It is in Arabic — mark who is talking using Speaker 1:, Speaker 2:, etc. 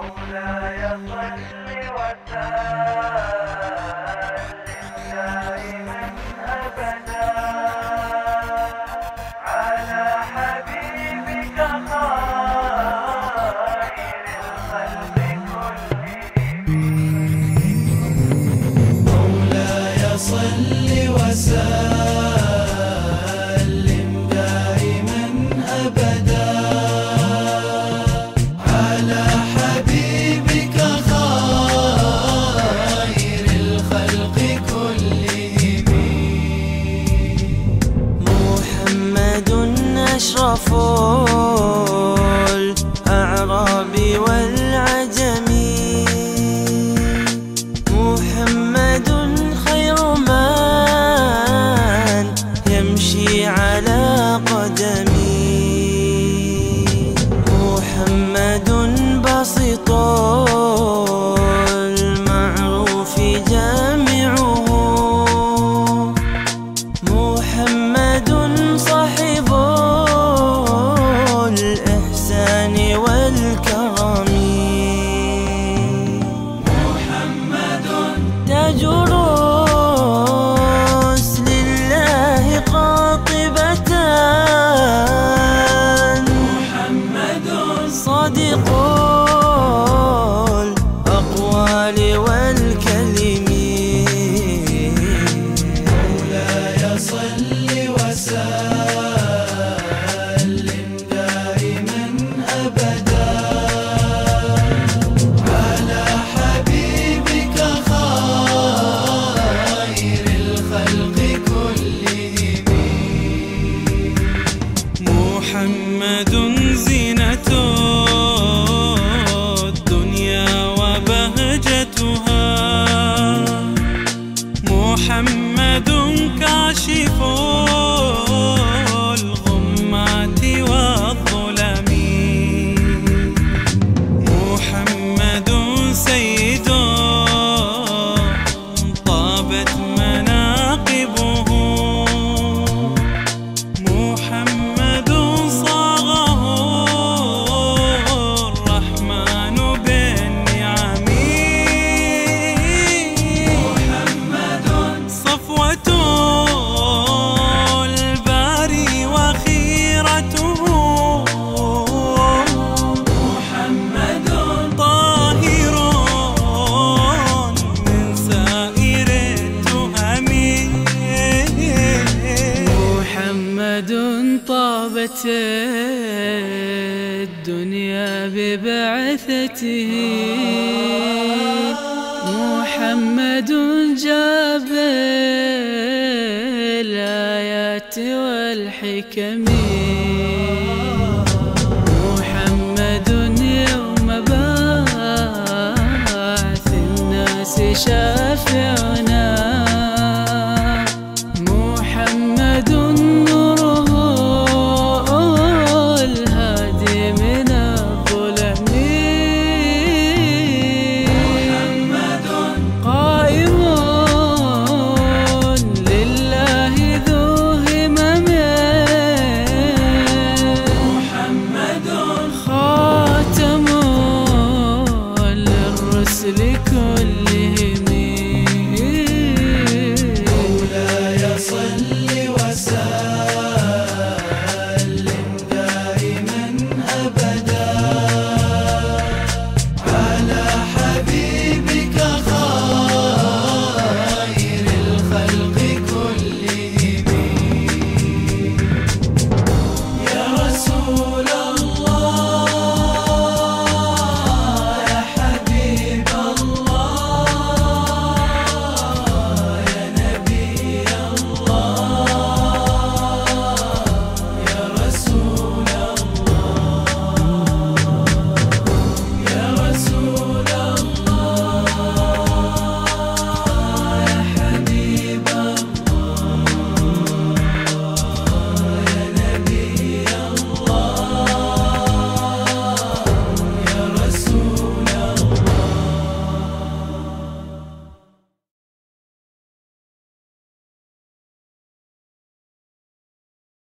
Speaker 1: مولاي صل وسلم دائما أبدا على حبيبك خير الخلق كلهم.
Speaker 2: مولاي صل وسلم دائما أبدا على حبيبك خير الخلق كلهم. محمد أشرف الأعراب والعجم، محمد خير من يمشي على قدمي، محمد بسيط المعروف جامعه، محمد صاحب الإحسان والكرم، محمد تاج رسل الله قاطبة، محمد صادق الأقوال والكلم. مولاي صل وسلم دائما أبدا على حبيبك خير الخلق كلهم. محمد زينة الدنيا وبهجتها، محمد كاشف الغمات والظلم، محمد سيد طابت مناقبه، محمد صاغه الرحمن بالنعم، محمد صفوة الباري وخيرته، محمد طاهر من سائر التهم، محمد طابت الدنيا ببعثته، محمد جاب الآيات والحكم، محمد يوم بعث الناس شافعنا، محمد نوره الهادي من الظلم، محمد قائم لله ذو همم، محمد خاتم للرسل كلهم. مولاي صل وسلم دائما أبدا على حبيبك خير الخلق كلهم. يا رسول